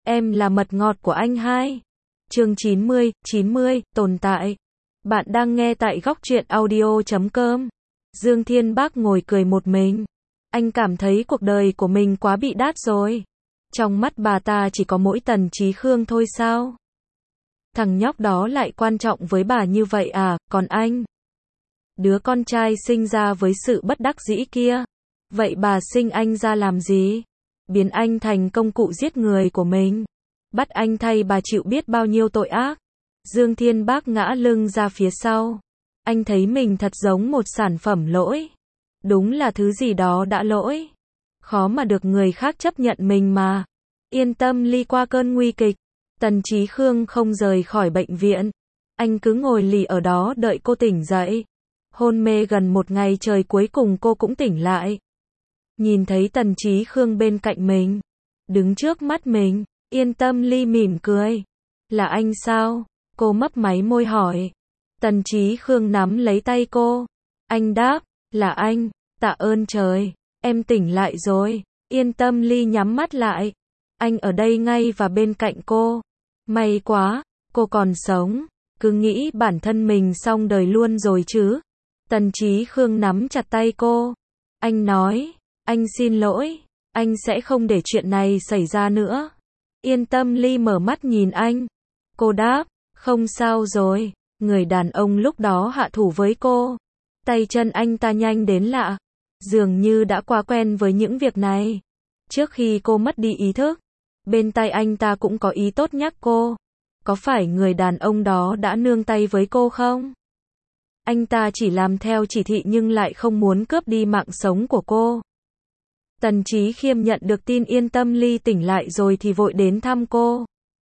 Em là mật ngọt của anh hai. Chương 90, tồn tại. Bạn đang nghe tại góc truyện audio.com. Dương Thiên Bác ngồi cười một mình. Anh cảm thấy cuộc đời của mình quá bị đát rồi. Trong mắt bà ta chỉ có mỗi Tần Chí Khương thôi sao? Thằng nhóc đó lại quan trọng với bà như vậy à, còn anh? Đứa con trai sinh ra với sự bất đắc dĩ kia. Vậy bà sinh anh ra làm gì? Biến anh thành công cụ giết người của mình. Bắt anh thay bà chịu biết bao nhiêu tội ác. Dương Thiên Bác ngã lưng ra phía sau. Anh thấy mình thật giống một sản phẩm lỗi. Đúng là thứ gì đó đã lỗi. Khó mà được người khác chấp nhận mình mà. Yên tâm ly qua cơn nguy kịch. Tần Chí Khương không rời khỏi bệnh viện. Anh cứ ngồi lì ở đó đợi cô tỉnh dậy. Hôn mê gần một ngày trời cuối cùng cô cũng tỉnh lại. Nhìn thấy Tần Chí Khương bên cạnh mình. Đứng trước mắt mình. Yên tâm ly mỉm cười. Là anh sao? Cô mấp máy môi hỏi. Tần Chí Khương nắm lấy tay cô. Anh đáp. Là anh. Tạ ơn trời. Em tỉnh lại rồi. Yên tâm ly nhắm mắt lại. Anh ở đây ngay và bên cạnh cô. May quá. Cô còn sống. Cứ nghĩ bản thân mình xong đời luôn rồi chứ. Tần Chí Khương nắm chặt tay cô. Anh nói. Anh xin lỗi. Anh sẽ không để chuyện này xảy ra nữa. Yên tâm ly mở mắt nhìn anh. Cô đáp. Không sao rồi. Người đàn ông lúc đó hạ thủ với cô. Tay chân anh ta nhanh đến lạ. Dường như đã quá quen với những việc này. Trước khi cô mất đi ý thức. Bên tai anh ta cũng có ý tốt nhắc cô. Có phải người đàn ông đó đã nương tay với cô không? Anh ta chỉ làm theo chỉ thị nhưng lại không muốn cướp đi mạng sống của cô. Tần Chí Khiêm nhận được tin Yên tâm ly tỉnh lại rồi thì vội đến thăm cô.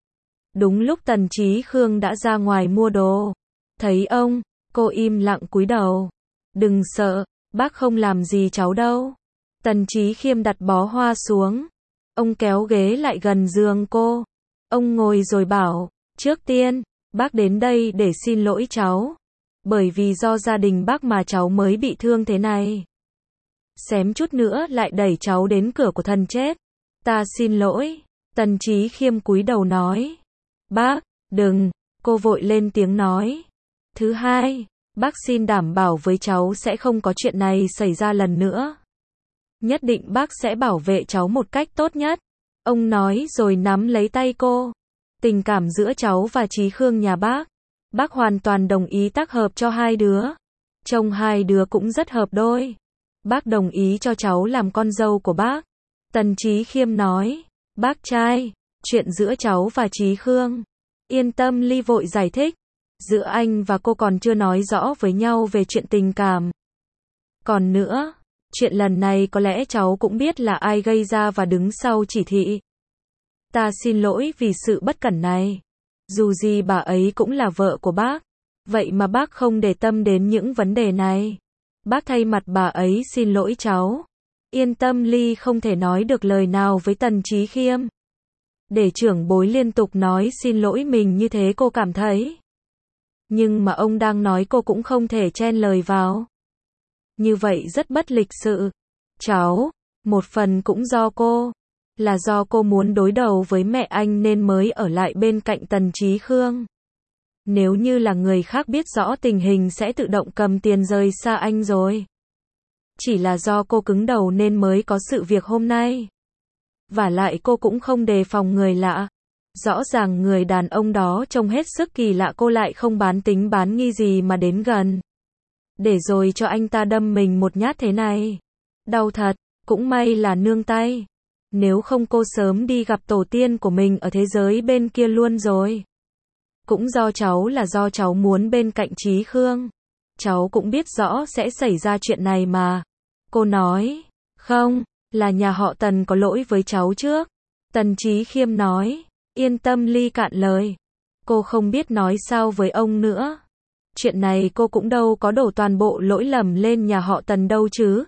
Đúng lúc Tần Chí Khương đã ra ngoài mua đồ. Thấy ông, cô im lặng cúi đầu. Đừng sợ, bác không làm gì cháu đâu. Tần Chí Khiêm đặt bó hoa xuống. Ông kéo ghế lại gần giường cô. Ông ngồi rồi bảo, trước tiên, bác đến đây để xin lỗi cháu. Bởi vì do gia đình bác mà cháu mới bị thương thế này. Xém chút nữa lại đẩy cháu đến cửa của thần chết. Ta xin lỗi. Tần Chí Khiêm cúi đầu nói. Bác, đừng, cô vội lên tiếng nói. Thứ hai, bác xin đảm bảo với cháu sẽ không có chuyện này xảy ra lần nữa. Nhất định bác sẽ bảo vệ cháu một cách tốt nhất. Ông nói rồi nắm lấy tay cô. Tình cảm giữa cháu và Chí Khương nhà bác hoàn toàn đồng ý tác hợp cho hai đứa. Trông hai đứa cũng rất hợp đôi. Bác đồng ý cho cháu làm con dâu của bác. Tần Chí Khiêm nói. Bác trai, chuyện giữa cháu và Chí Khương. Yên tâm ly vội giải thích. Giữa anh và cô còn chưa nói rõ với nhau về chuyện tình cảm. Còn nữa, chuyện lần này có lẽ cháu cũng biết là ai gây ra và đứng sau chỉ thị. Ta xin lỗi vì sự bất cẩn này. Dù gì bà ấy cũng là vợ của bác. Vậy mà bác không để tâm đến những vấn đề này. Bác thay mặt bà ấy xin lỗi cháu. Yên tâm ly không thể nói được lời nào với Tần Chí Khiêm. Để trưởng bối liên tục nói xin lỗi mình như thế cô cảm thấy. Nhưng mà ông đang nói cô cũng không thể chen lời vào. Như vậy rất bất lịch sự. Cháu, một phần cũng do cô. Là do cô muốn đối đầu với mẹ anh nên mới ở lại bên cạnh Tần Chí Khương. Nếu như là người khác biết rõ tình hình sẽ tự động cầm tiền rời xa anh rồi. Chỉ là do cô cứng đầu nên mới có sự việc hôm nay. Vả lại cô cũng không đề phòng người lạ. Rõ ràng người đàn ông đó trông hết sức kỳ lạ cô lại không bán tính bán nghi gì mà đến gần. Để rồi cho anh ta đâm mình một nhát thế này. Đau thật, cũng may là nương tay. Nếu không cô sớm đi gặp tổ tiên của mình ở thế giới bên kia luôn rồi. Cũng do cháu là do cháu muốn bên cạnh Chí Khương. Cháu cũng biết rõ sẽ xảy ra chuyện này mà. Cô nói, không, là nhà họ Tần có lỗi với cháu trước. Tần Chí Khiêm nói, yên tâm ly cạn lời. Cô không biết nói sao với ông nữa. Chuyện này cô cũng đâu có đổ toàn bộ lỗi lầm lên nhà họ Tần đâu chứ.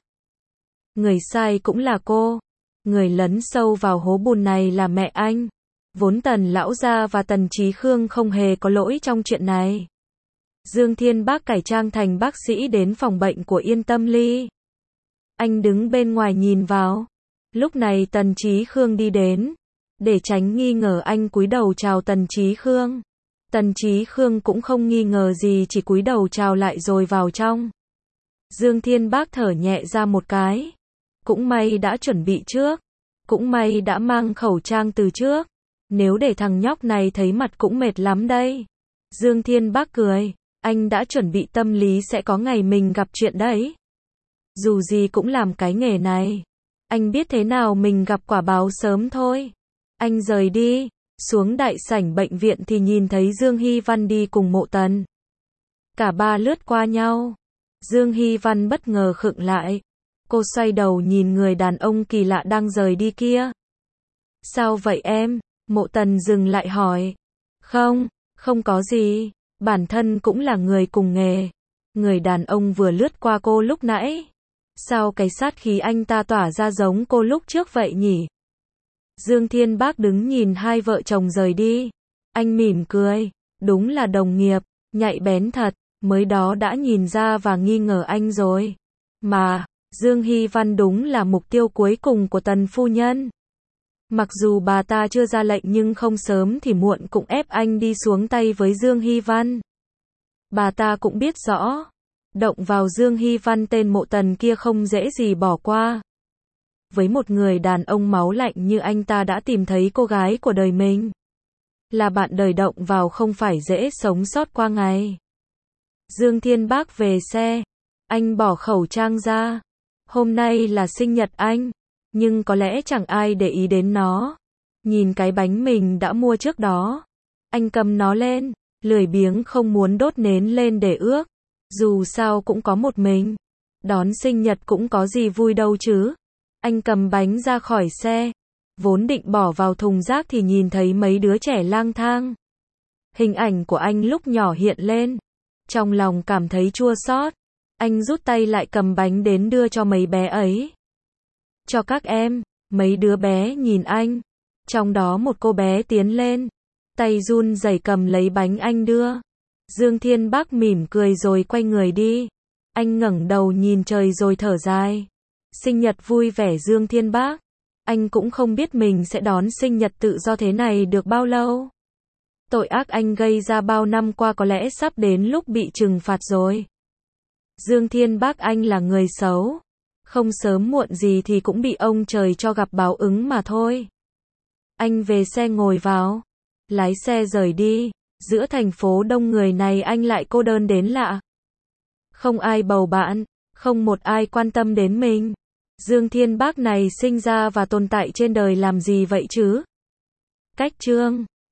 Người sai cũng là cô. Người lấn sâu vào hố bùn này là mẹ anh. Vốn Tần lão gia và Tần Chí Khương không hề có lỗi trong chuyện này. Dương Thiên Bác cải trang thành bác sĩ đến phòng bệnh của Yên Tâm Ly. Anh đứng bên ngoài nhìn vào. Lúc này Tần Chí Khương đi đến. Để tránh nghi ngờ anh cúi đầu chào Tần Chí Khương. Tần Chí Khương cũng không nghi ngờ gì, chỉ cúi đầu chào lại rồi vào trong. Dương Thiên Bác thở nhẹ ra một cái. Cũng may đã chuẩn bị trước. Cũng may đã mang khẩu trang từ trước. Nếu để thằng nhóc này thấy mặt cũng mệt lắm đây. Dương Thiên Bác cười. Anh đã chuẩn bị tâm lý sẽ có ngày mình gặp chuyện đấy. Dù gì cũng làm cái nghề này. Anh biết thế nào mình gặp quả báo sớm thôi. Anh rời đi. Xuống đại sảnh bệnh viện thì nhìn thấy Dương Hy Văn đi cùng Mộ Tần. Cả ba lướt qua nhau. Dương Hy Văn bất ngờ khựng lại. Cô xoay đầu nhìn người đàn ông kỳ lạ đang rời đi kia. Sao vậy em? Mộ Tần dừng lại hỏi. Không có gì. Bản thân cũng là người cùng nghề. Người đàn ông vừa lướt qua cô lúc nãy. Sao cái sát khí anh ta tỏa ra giống cô lúc trước vậy nhỉ? Dương Thiên Bác đứng nhìn hai vợ chồng rời đi. Anh mỉm cười. Đúng là đồng nghiệp. Nhạy bén thật. Mới đó đã nhìn ra và nghi ngờ anh rồi. Mà, Dương Hy Văn đúng là mục tiêu cuối cùng của Tần phu nhân. Mặc dù bà ta chưa ra lệnh nhưng không sớm thì muộn cũng ép anh đi xuống tay với Dương Hy Văn. Bà ta cũng biết rõ. Động vào Dương Hy Văn tên Mộ Tần kia không dễ gì bỏ qua. Với một người đàn ông máu lạnh như anh ta đã tìm thấy cô gái của đời mình. Là bạn đời động vào không phải dễ sống sót qua ngày. Dương Thiên Bác về xe. Anh bỏ khẩu trang ra. Hôm nay là sinh nhật anh. Nhưng có lẽ chẳng ai để ý đến nó. Nhìn cái bánh mình đã mua trước đó. Anh cầm nó lên. Lười biếng không muốn đốt nến lên để ước. Dù sao cũng có một mình. Đón sinh nhật cũng có gì vui đâu chứ. Anh cầm bánh ra khỏi xe. Vốn định bỏ vào thùng rác thì nhìn thấy mấy đứa trẻ lang thang. Hình ảnh của anh lúc nhỏ hiện lên. Trong lòng cảm thấy chua xót. Anh rút tay lại cầm bánh đến đưa cho mấy bé ấy. Cho các em. Mấy đứa bé nhìn anh. Trong đó một cô bé tiến lên. Tay run rẩy cầm lấy bánh anh đưa. Dương Thiên Bác mỉm cười rồi quay người đi. Anh ngẩng đầu nhìn trời rồi thở dài. Sinh nhật vui vẻ Dương Thiên Bác. Anh cũng không biết mình sẽ đón sinh nhật tự do thế này được bao lâu. Tội ác anh gây ra bao năm qua có lẽ sắp đến lúc bị trừng phạt rồi. Dương Thiên Bác anh là người xấu. Không sớm muộn gì thì cũng bị ông trời cho gặp báo ứng mà thôi. Anh về xe ngồi vào. Lái xe rời đi. Giữa thành phố đông người này anh lại cô đơn đến lạ. Không ai bầu bạn. Không một ai quan tâm đến mình. Dương Thiên Bác này sinh ra và tồn tại trên đời làm gì vậy chứ? Cách chương